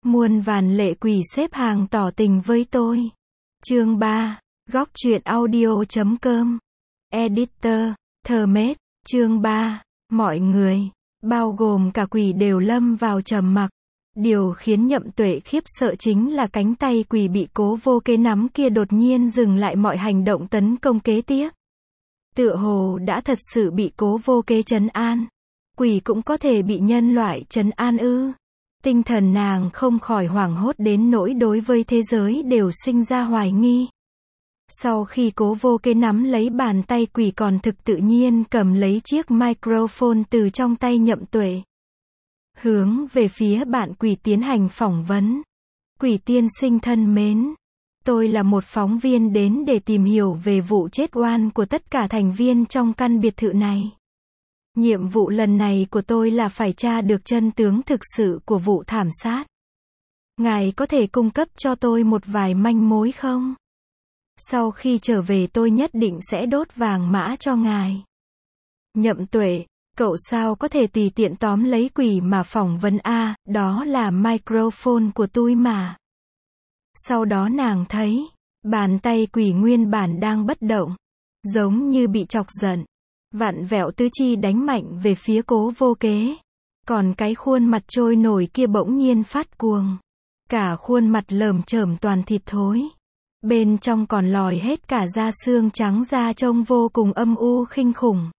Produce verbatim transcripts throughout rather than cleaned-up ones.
Muôn vàn lệ quỷ xếp hàng tỏ tình với tôi. Chương ba. Góc truyện audio chấm com. Editor, Thơmết. Chương ba. Mọi người, bao gồm cả quỷ đều lâm vào trầm mặc. Điều khiến Nhậm Tuệ khiếp sợ chính là cánh tay quỷ bị Cố Vô Kế nắm kia đột nhiên dừng lại mọi hành động tấn công kế tiếp. Tựa hồ đã thật sự bị Cố Vô Kế trấn an. Quỷ cũng có thể bị nhân loại trấn an ư? Tinh thần nàng không khỏi hoảng hốt đến nỗi đối với thế giới đều sinh ra hoài nghi. Sau khi Cố Vô Kế nắm lấy bàn tay quỷ còn thực tự nhiên cầm lấy chiếc microphone từ trong tay Nhậm Tuệ. Hướng về phía bạn quỷ tiến hành phỏng vấn. Quỷ tiên sinh thân mến. Tôi là một phóng viên đến để tìm hiểu về vụ chết oan của tất cả thành viên trong căn biệt thự này. Nhiệm vụ lần này của tôi là phải tra được chân tướng thực sự của vụ thảm sát. Ngài có thể cung cấp cho tôi một vài manh mối không? Sau khi trở về tôi nhất định sẽ đốt vàng mã cho ngài. Nhậm Tuệ, cậu sao có thể tùy tiện tóm lấy quỷ mà phỏng vấn a, đó là microphone của tôi mà. Sau đó nàng thấy, bàn tay quỷ nguyên bản đang bất động, giống như bị chọc giận. Vặn vẹo tứ chi đánh mạnh về phía Cố Vô Kế. Còn cái khuôn mặt trôi nổi kia bỗng nhiên phát cuồng. Cả khuôn mặt lởm chởm toàn thịt thối. Bên trong còn lòi hết cả da xương trắng ra trông vô cùng âm u khinh khủng.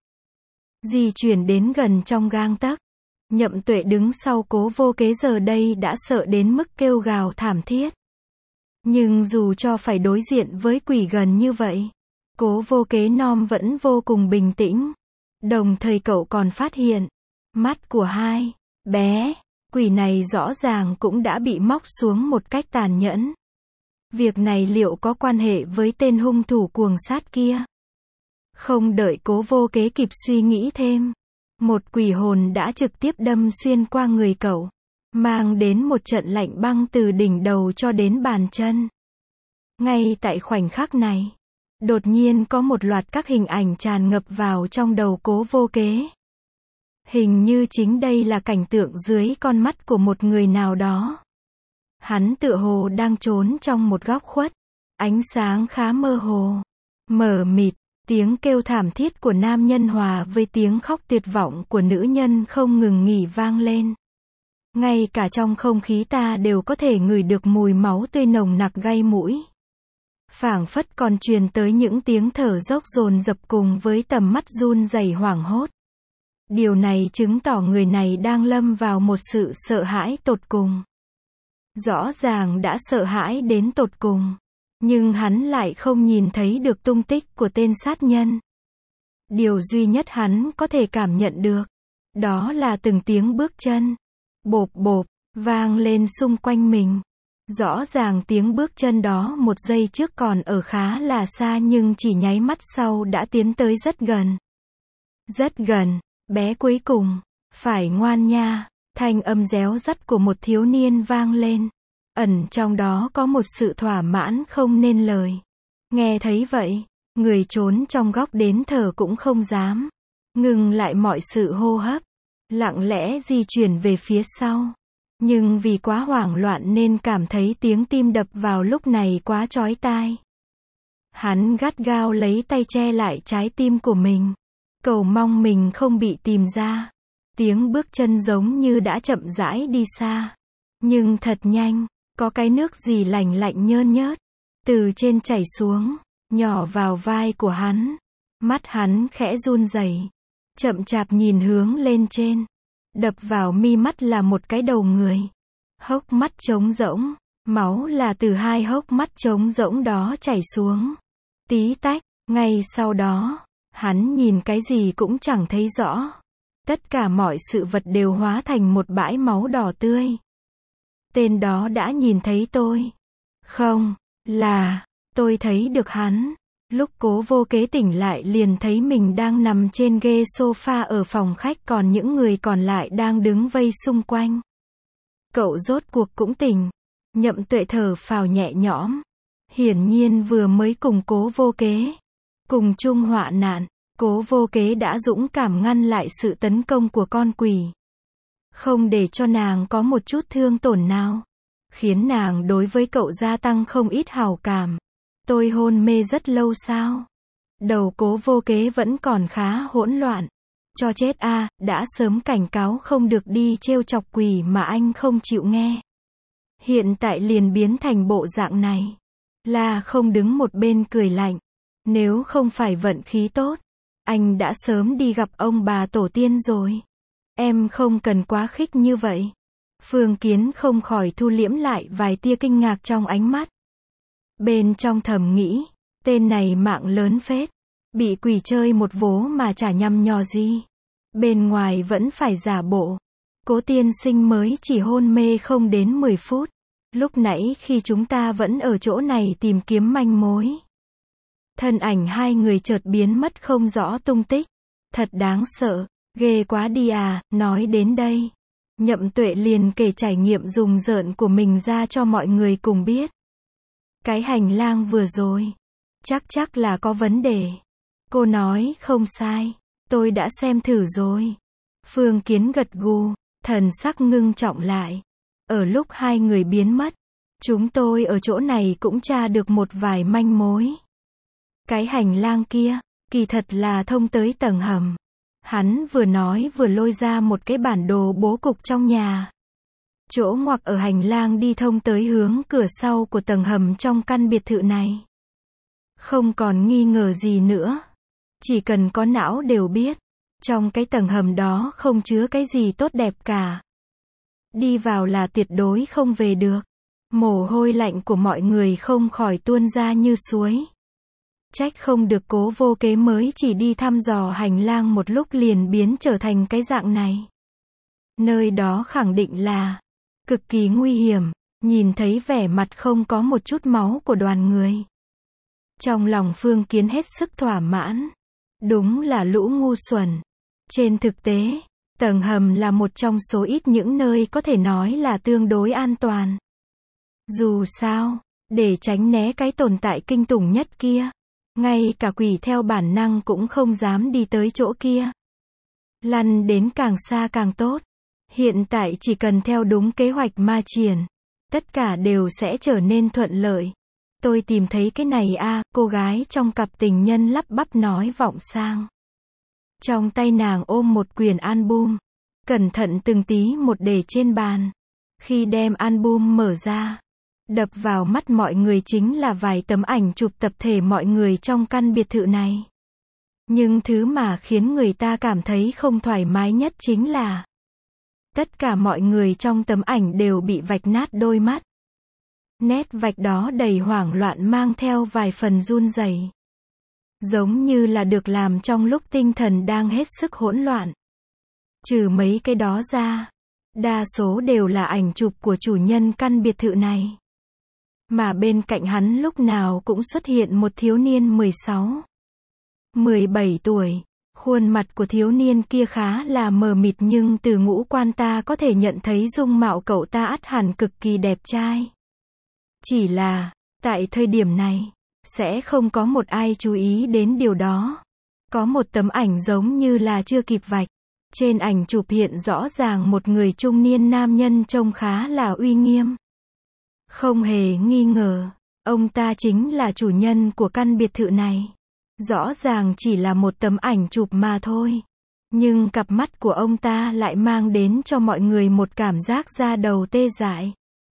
Di chuyển đến gần trong gang tấc. Nhậm Tuệ đứng sau Cố Vô Kế giờ đây đã sợ đến mức kêu gào thảm thiết. Nhưng dù cho phải đối diện với quỷ gần như vậy, Cố Vô Kế nom vẫn vô cùng bình tĩnh. Đồng thời cậu còn phát hiện, mắt của hai bé quỷ này rõ ràng cũng đã bị móc xuống một cách tàn nhẫn. Việc này liệu có quan hệ với tên hung thủ cuồng sát kia? Không đợi Cố Vô Kế kịp suy nghĩ thêm, một quỷ hồn đã trực tiếp đâm xuyên qua người cậu, mang đến một trận lạnh băng từ đỉnh đầu cho đến bàn chân. Ngay tại khoảnh khắc này, đột nhiên có một loạt các hình ảnh tràn ngập vào trong đầu Cố Vô Kế. Hình như chính đây là cảnh tượng dưới con mắt của một người nào đó. Hắn tựa hồ đang trốn trong một góc khuất, ánh sáng khá mơ hồ, mờ mịt, tiếng kêu thảm thiết của nam nhân hòa với tiếng khóc tuyệt vọng của nữ nhân không ngừng nghỉ vang lên. Ngay cả trong không khí ta đều có thể ngửi được mùi máu tươi nồng nặc gây mũi. Phảng phất còn truyền tới những tiếng thở dốc dồn dập cùng với tầm mắt run rẩy hoảng hốt. Điều này chứng tỏ người này đang lâm vào một sự sợ hãi tột cùng. Rõ ràng đã sợ hãi đến tột cùng, nhưng hắn lại không nhìn thấy được tung tích của tên sát nhân. Điều duy nhất hắn có thể cảm nhận được, đó là từng tiếng bước chân, bộp bộp, vang lên xung quanh mình. Rõ ràng tiếng bước chân đó một giây trước còn ở khá là xa nhưng chỉ nháy mắt sau đã tiến tới rất gần. Rất gần, bé cuối cùng, phải ngoan nha, thanh âm réo rắt của một thiếu niên vang lên. Ẩn trong đó có một sự thỏa mãn không nên lời. Nghe thấy vậy, người trốn trong góc đến thở cũng không dám. Ngừng lại mọi sự hô hấp, lặng lẽ di chuyển về phía sau. Nhưng vì quá hoảng loạn nên cảm thấy tiếng tim đập vào lúc này quá chói tai. Hắn gắt gao lấy tay che lại trái tim của mình, cầu mong mình không bị tìm ra. Tiếng bước chân giống như đã chậm rãi đi xa. Nhưng thật nhanh, có cái nước gì lạnh lạnh nhơn nhớt, từ trên chảy xuống, nhỏ vào vai của hắn. Mắt hắn khẽ run rẩy, chậm chạp nhìn hướng lên trên. Đập vào mi mắt là một cái đầu người. Hốc mắt trống rỗng, máu là từ hai hốc mắt trống rỗng đó chảy xuống. Tí tách, ngay sau đó, hắn nhìn cái gì cũng chẳng thấy rõ. Tất cả mọi sự vật đều hóa thành một bãi máu đỏ tươi. Tên đó đã nhìn thấy tôi. Không, là, tôi thấy được hắn. Lúc Cố Vô Kế tỉnh lại liền thấy mình đang nằm trên ghế sofa ở phòng khách còn những người còn lại đang đứng vây xung quanh. Cậu rốt cuộc cũng tỉnh. Nhậm Tuệ thở phào nhẹ nhõm. Hiển nhiên vừa mới cùng Cố Vô Kế cùng chung họa nạn, Cố Vô Kế đã dũng cảm ngăn lại sự tấn công của con quỷ. Không để cho nàng có một chút thương tổn nào. khiến nàng đối với cậu gia tăng không ít hảo cảm. Tôi hôn mê rất lâu sao? Đầu Cố Vô Kế vẫn còn khá hỗn loạn. Cho chết a, đã sớm cảnh cáo không được đi trêu chọc quỷ mà anh không chịu nghe. Hiện tại liền biến thành bộ dạng này. La Không đứng một bên cười lạnh. Nếu không phải vận khí tốt, anh đã sớm đi gặp ông bà tổ tiên rồi. Em không cần quá khích như vậy. Phương Kiến không khỏi thu liễm lại vài tia kinh ngạc trong ánh mắt. Bên trong thầm nghĩ, tên này mạng lớn phết. Bị quỷ chơi một vố mà chả nhăm nhò gì. Bên ngoài vẫn phải giả bộ. Cố tiên sinh mới chỉ hôn mê không đến mười phút. Lúc nãy khi chúng ta vẫn ở chỗ này tìm kiếm manh mối. Thân ảnh hai người chợt biến mất không rõ tung tích. Thật đáng sợ, ghê quá đi à, nói đến đây. Nhậm Tuệ liền kể trải nghiệm rùng rợn của mình ra cho mọi người cùng biết. Cái hành lang vừa rồi, chắc chắc là có vấn đề. Cô nói không sai, tôi đã xem thử rồi. Phương Kiến gật gù, thần sắc ngưng trọng lại. Ở lúc hai người biến mất, chúng tôi ở chỗ này cũng tra được một vài manh mối. Cái hành lang kia, kỳ thật là thông tới tầng hầm. Hắn vừa nói vừa lôi ra một cái bản đồ bố cục trong nhà. Chỗ ngoặc ở hành lang đi thông tới hướng cửa sau của tầng hầm trong căn biệt thự này. Không còn nghi ngờ gì nữa. Chỉ cần có não đều biết. Trong cái tầng hầm đó không chứa cái gì tốt đẹp cả. Đi vào là tuyệt đối không về được. Mồ hôi lạnh của mọi người không khỏi tuôn ra như suối. Trách không được Cố Vô Kế mới chỉ đi thăm dò hành lang một lúc liền biến trở thành cái dạng này. Nơi đó khẳng định là cực kỳ nguy hiểm, nhìn thấy vẻ mặt không có một chút máu của đoàn người. Trong lòng Phương Kiến hết sức thỏa mãn. Đúng là lũ ngu xuẩn. Trên thực tế, tầng hầm là một trong số ít những nơi có thể nói là tương đối an toàn. Dù sao, để tránh né cái tồn tại kinh tủng nhất kia, ngay cả quỷ theo bản năng cũng không dám đi tới chỗ kia. Lăn đến càng xa càng tốt. Hiện tại chỉ cần theo đúng kế hoạch ma triển, tất cả đều sẽ trở nên thuận lợi. Tôi tìm thấy cái này a, à, cô gái trong cặp tình nhân lắp bắp nói vọng sang. Trong tay nàng ôm một quyển album, cẩn thận từng tí một để trên bàn. Khi đem album mở ra, đập vào mắt mọi người chính là vài tấm ảnh chụp tập thể mọi người trong căn biệt thự này. Nhưng thứ mà khiến người ta cảm thấy không thoải mái nhất chính là tất cả mọi người trong tấm ảnh đều bị vạch nát đôi mắt. Nét vạch đó đầy hoảng loạn mang theo vài phần run rẩy. Giống như là được làm trong lúc tinh thần đang hết sức hỗn loạn. Trừ mấy cái đó ra, đa số đều là ảnh chụp của chủ nhân căn biệt thự này. Mà bên cạnh hắn lúc nào cũng xuất hiện một thiếu niên mười sáu, mười bảy tuổi. Khuôn mặt của thiếu niên kia khá là mờ mịt nhưng từ ngũ quan ta có thể nhận thấy dung mạo cậu ta ắt hẳn cực kỳ đẹp trai. Chỉ là, tại thời điểm này, sẽ không có một ai chú ý đến điều đó. Có một tấm ảnh giống như là chưa kịp vạch. Trên ảnh chụp hiện rõ ràng một người trung niên nam nhân trông khá là uy nghiêm. Không hề nghi ngờ, ông ta chính là chủ nhân của căn biệt thự này. Rõ ràng chỉ là một tấm ảnh chụp mà thôi. Nhưng cặp mắt của ông ta lại mang đến cho mọi người một cảm giác da đầu tê dại.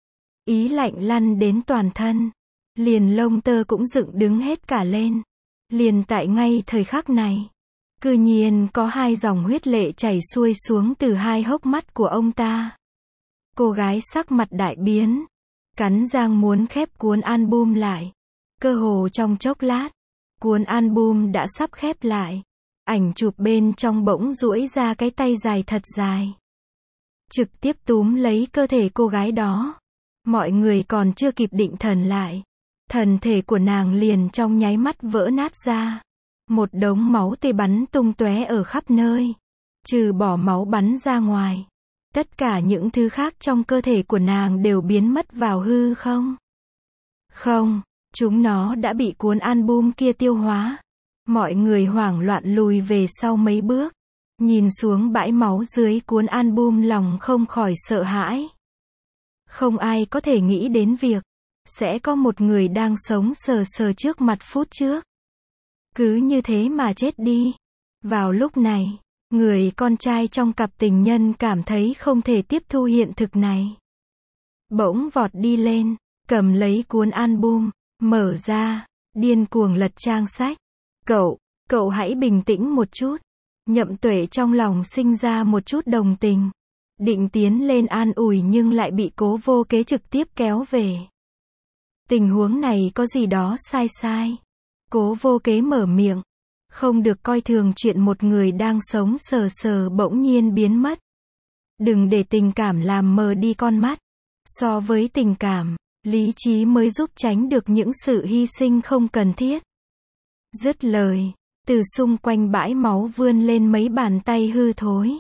Ý lạnh lăn đến toàn thân. Liền lông tơ cũng dựng đứng hết cả lên. Liền tại ngay thời khắc này, cư nhiên có hai dòng huyết lệ chảy xuôi xuống từ hai hốc mắt của ông ta. Cô gái sắc mặt đại biến, cắn răng muốn khép cuốn album lại. Cơ hồ trong chốc lát, cuốn album đã sắp khép lại. Ảnh chụp bên trong bỗng duỗi ra cái tay dài thật dài, trực tiếp túm lấy cơ thể cô gái đó. Mọi người còn chưa kịp định thần lại, thần thể của nàng liền trong nháy mắt vỡ nát ra. Một đống máu tươi bắn tung tóe ở khắp nơi. Trừ bỏ máu bắn ra ngoài, tất cả những thứ khác trong cơ thể của nàng đều biến mất vào hư không. Không, chúng nó đã bị cuốn album kia tiêu hóa. Mọi người hoảng loạn lùi về sau mấy bước, nhìn xuống bãi máu dưới cuốn album lòng không khỏi sợ hãi. Không ai có thể nghĩ đến việc sẽ có một người đang sống sờ sờ trước mặt phút trước. Cứ như thế mà chết đi. Vào lúc này, người con trai trong cặp tình nhân cảm thấy không thể tiếp thu hiện thực này. Bỗng vọt đi lên, cầm lấy cuốn album, mở ra, điên cuồng lật trang sách. Cậu, cậu hãy bình tĩnh một chút. Nhậm Tuệ trong lòng sinh ra một chút đồng tình. Định tiến lên an ủi nhưng lại bị Cố Vô Kế trực tiếp kéo về. Tình huống này có gì đó sai sai. Cố Vô Kế mở miệng. Không được coi thường chuyện một người đang sống sờ sờ bỗng nhiên biến mất. Đừng để tình cảm làm mờ đi con mắt. So với tình cảm, lý trí mới giúp tránh được những sự hy sinh không cần thiết. Dứt lời, từ xung quanh bãi máu vươn lên mấy bàn tay hư thối.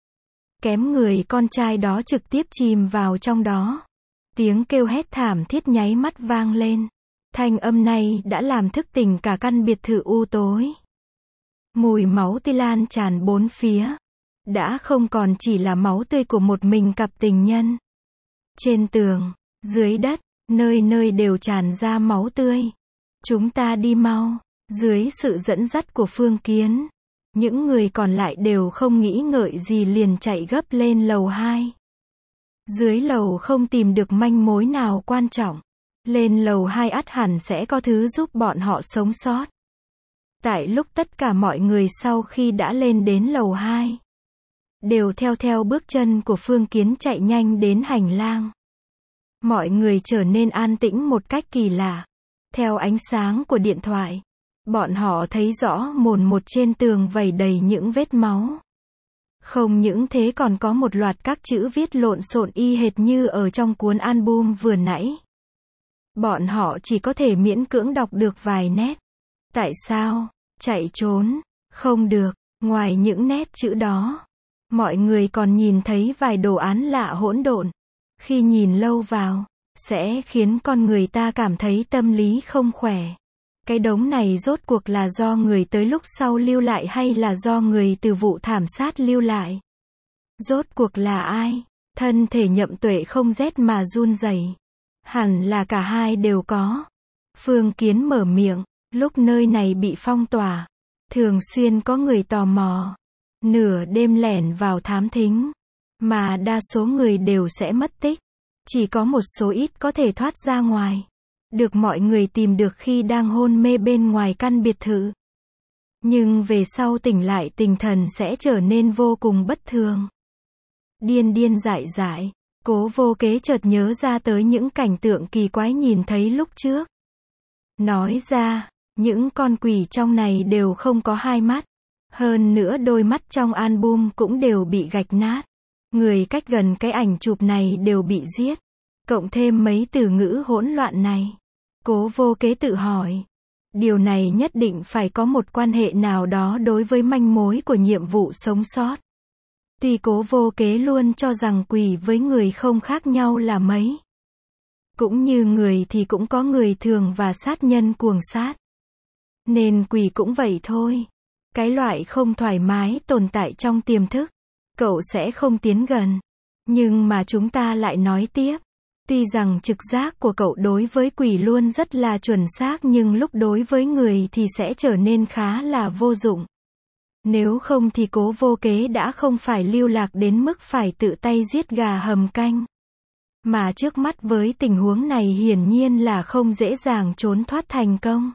Kém người con trai đó trực tiếp chìm vào trong đó. Tiếng kêu hét thảm thiết nháy mắt vang lên. Thanh âm này đã làm thức tỉnh cả căn biệt thự u tối. Mùi máu tươi lan tràn bốn phía. Đã không còn chỉ là máu tươi của một mình cặp tình nhân. Trên tường, dưới đất, nơi nơi đều tràn ra máu tươi. Chúng ta đi mau. Dưới sự dẫn dắt của Phương Kiến, những người còn lại đều không nghĩ ngợi gì liền chạy gấp lên lầu hai. Dưới lầu không tìm được manh mối nào quan trọng. Lên lầu hai ắt hẳn sẽ có thứ giúp bọn họ sống sót. Tại lúc tất cả mọi người sau khi đã lên đến lầu hai, đều theo theo bước chân của Phương Kiến chạy nhanh đến hành lang. Mọi người trở nên an tĩnh một cách kỳ lạ. Theo ánh sáng của điện thoại, bọn họ thấy rõ mồn một trên tường vẩy đầy những vết máu. Không những thế còn có một loạt các chữ viết lộn xộn y hệt như ở trong cuốn album vừa nãy. Bọn họ chỉ có thể miễn cưỡng đọc được vài nét. Tại sao? Chạy trốn? Không được. Ngoài những nét chữ đó, mọi người còn nhìn thấy vài đồ án lạ hỗn độn. Khi nhìn lâu vào, sẽ khiến con người ta cảm thấy tâm lý không khỏe. Cái đống này rốt cuộc là do người tới lúc sau lưu lại hay là do người từ vụ thảm sát lưu lại? Rốt cuộc là ai? Thân thể Nhậm Tuệ không rét mà run rẩy. Hẳn là cả hai đều có. Phương Kiến mở miệng, lúc nơi này bị phong tỏa, thường xuyên có người tò mò, nửa đêm lẻn vào thám thính, mà đa số người đều sẽ mất tích. Chỉ có một số ít có thể thoát ra ngoài, được mọi người tìm được khi đang hôn mê bên ngoài căn biệt thự. Nhưng về sau tỉnh lại tinh thần sẽ trở nên vô cùng bất thường. Điên điên dại dại, Cố Vô Kế chợt nhớ ra tới những cảnh tượng kỳ quái nhìn thấy lúc trước. Nói ra, những con quỷ trong này đều không có hai mắt. Hơn nữa đôi mắt trong album cũng đều bị gạch nát. Người cách gần cái ảnh chụp này đều bị giết. Cộng thêm mấy từ ngữ hỗn loạn này. Cố Vô Kế tự hỏi. Điều này nhất định phải có một quan hệ nào đó đối với manh mối của nhiệm vụ sống sót. Tuy Cố Vô Kế luôn cho rằng quỷ với người không khác nhau là mấy. Cũng như người thì cũng có người thường và sát nhân cuồng sát. Nên quỷ cũng vậy thôi. Cái loại không thoải mái tồn tại trong tiềm thức. Cậu sẽ không tiến gần. Nhưng mà chúng ta lại nói tiếp. Tuy rằng trực giác của cậu đối với quỷ luôn rất là chuẩn xác nhưng lúc đối với người thì sẽ trở nên khá là vô dụng. Nếu không thì Cố Vô Kế đã không phải lưu lạc đến mức phải tự tay giết gà hầm canh. Mà trước mắt với tình huống này hiển nhiên là không dễ dàng trốn thoát thành công.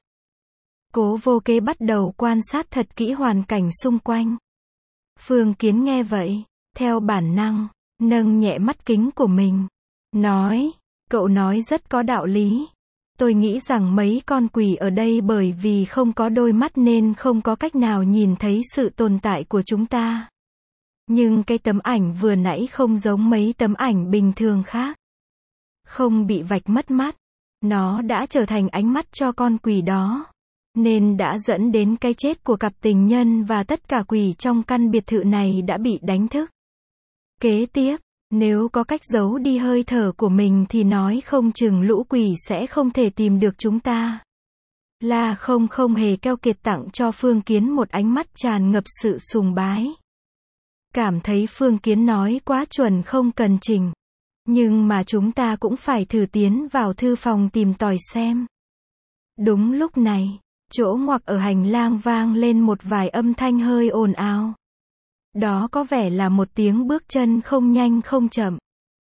Cố Vô Kế bắt đầu quan sát thật kỹ hoàn cảnh xung quanh. Phương Kiến nghe vậy, theo bản năng, nâng nhẹ mắt kính của mình. Nói, cậu nói rất có đạo lý. Tôi nghĩ rằng mấy con quỷ ở đây bởi vì không có đôi mắt nên không có cách nào nhìn thấy sự tồn tại của chúng ta. Nhưng cái tấm ảnh vừa nãy không giống mấy tấm ảnh bình thường khác. Không bị vạch mất mắt. Nó đã trở thành ánh mắt cho con quỷ đó. Nên đã dẫn đến cái chết của cặp tình nhân và tất cả quỷ trong căn biệt thự này đã bị đánh thức. Kế tiếp, nếu có cách giấu đi hơi thở của mình thì nói không chừng lũ quỷ sẽ không thể tìm được chúng ta. Là không không hề keo kiệt tặng cho Phương Kiến một ánh mắt tràn ngập sự sùng bái. Cảm thấy Phương Kiến nói quá chuẩn không cần chỉnh. Nhưng mà chúng ta cũng phải thử tiến vào thư phòng tìm tòi xem. Đúng lúc này, chỗ ngoặc ở hành lang vang lên một vài âm thanh hơi ồn ào. Đó có vẻ là một tiếng bước chân không nhanh không chậm.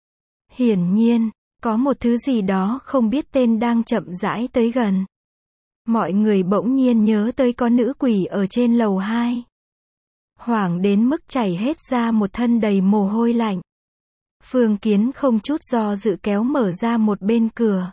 Hiển nhiên, có một thứ gì đó không biết tên đang chậm rãi tới gần. Mọi người bỗng nhiên nhớ tới có nữ quỷ ở trên lầu hai. Hoảng đến mức chảy hết ra một thân đầy mồ hôi lạnh. Phương Kiến không chút do dự kéo mở ra một bên cửa.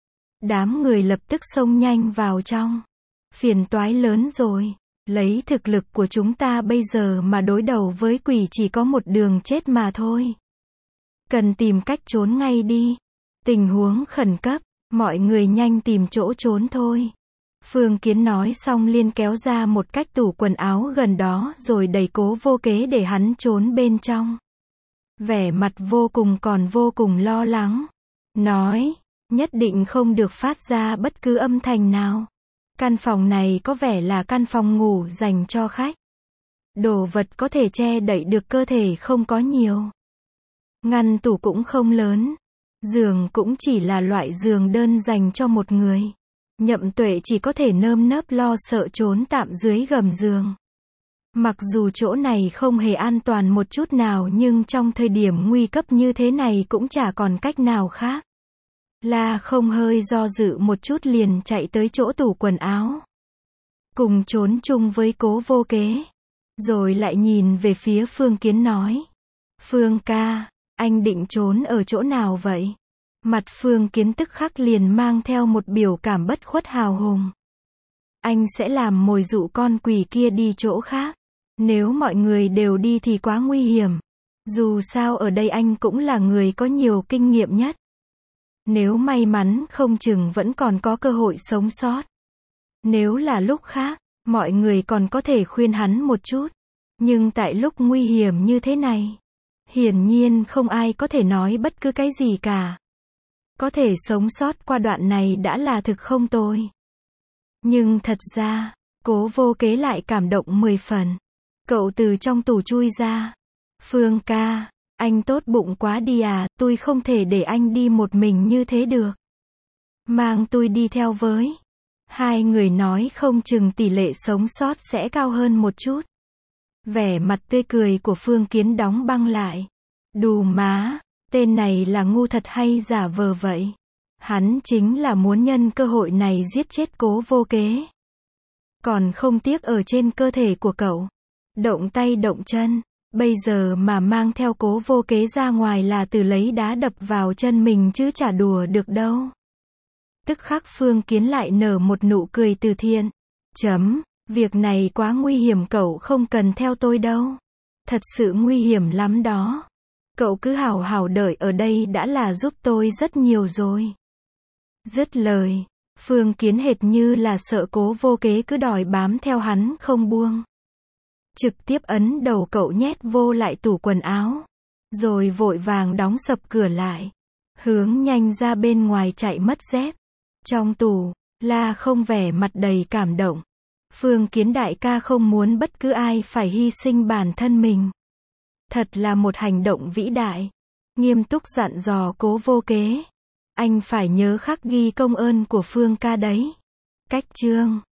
Đám người lập tức xông nhanh vào trong. Phiền toái lớn rồi. Lấy thực lực của chúng ta bây giờ mà đối đầu với quỷ chỉ có một đường chết mà thôi. Cần tìm cách trốn ngay đi. Tình huống khẩn cấp, mọi người nhanh tìm chỗ trốn thôi. Phương Kiến nói xong liền kéo ra một cách tủ quần áo gần đó rồi đẩy Cố Vô Kế để hắn trốn bên trong. Vẻ mặt vô cùng còn vô cùng lo lắng. Nói, nhất định không được phát ra bất cứ âm thanh nào. Căn phòng này có vẻ là căn phòng ngủ dành cho khách. Đồ vật có thể che đậy được cơ thể không có nhiều. Ngăn tủ cũng không lớn. Giường cũng chỉ là loại giường đơn dành cho một người. Nhậm Tuệ chỉ có thể nơm nớp lo sợ trốn tạm dưới gầm giường. Mặc dù chỗ này không hề an toàn một chút nào nhưng trong thời điểm nguy cấp như thế này cũng chả còn cách nào khác. La Không hơi do dự một chút liền chạy tới chỗ tủ quần áo. Cùng trốn chung với Cố Vô Kế. Rồi lại nhìn về phía Phương Kiến nói. Phương ca, anh định trốn ở chỗ nào vậy? Mặt Phương Kiến tức khắc liền mang theo một biểu cảm bất khuất hào hùng. Anh sẽ làm mồi dụ con quỷ kia đi chỗ khác. Nếu mọi người đều đi thì quá nguy hiểm. Dù sao ở đây anh cũng là người có nhiều kinh nghiệm nhất. Nếu may mắn không chừng vẫn còn có cơ hội sống sót. Nếu là lúc khác, mọi người còn có thể khuyên hắn một chút. Nhưng tại lúc nguy hiểm như thế này, hiển nhiên không ai có thể nói bất cứ cái gì cả. Có thể sống sót qua đoạn này đã là thực không tồi. Nhưng thật ra, Cố Vô Kế lại cảm động mười phần. Cậu từ trong tủ chui ra. Phương ca, anh tốt bụng quá đi à, tôi không thể để anh đi một mình như thế được. Mang tôi đi theo với. Hai người nói không chừng tỷ lệ sống sót sẽ cao hơn một chút. Vẻ mặt tươi cười của Phương Kiến đóng băng lại. Đù má, tên này là ngu thật hay giả vờ vậy? Hắn chính là muốn nhân cơ hội này giết chết Cố Vô Kế. Còn không tiếc ở trên cơ thể của cậu. Động tay động chân. Bây giờ mà mang theo Cố Vô Kế ra ngoài là từ lấy đá đập vào chân mình chứ chả đùa được đâu. Tức khắc Phương Kiến lại nở một nụ cười từ thiện. Chấm, việc này quá nguy hiểm, cậu không cần theo tôi đâu. Thật sự nguy hiểm lắm đó. Cậu cứ hào hào đợi ở đây đã là giúp tôi rất nhiều rồi. Dứt lời, Phương Kiến hệt như là sợ Cố Vô Kế cứ đòi bám theo hắn không buông. Trực tiếp ấn đầu cậu nhét vô lại tủ quần áo. Rồi vội vàng đóng sập cửa lại. Hướng nhanh ra bên ngoài chạy mất dép. Trong tủ, La Không vẻ mặt đầy cảm động. Phương Kiến đại ca không muốn bất cứ ai phải hy sinh bản thân mình. Thật là một hành động vĩ đại. Nghiêm túc dặn dò Cố Vô Kế. Anh phải nhớ khắc ghi công ơn của Phương ca đấy. Cách chương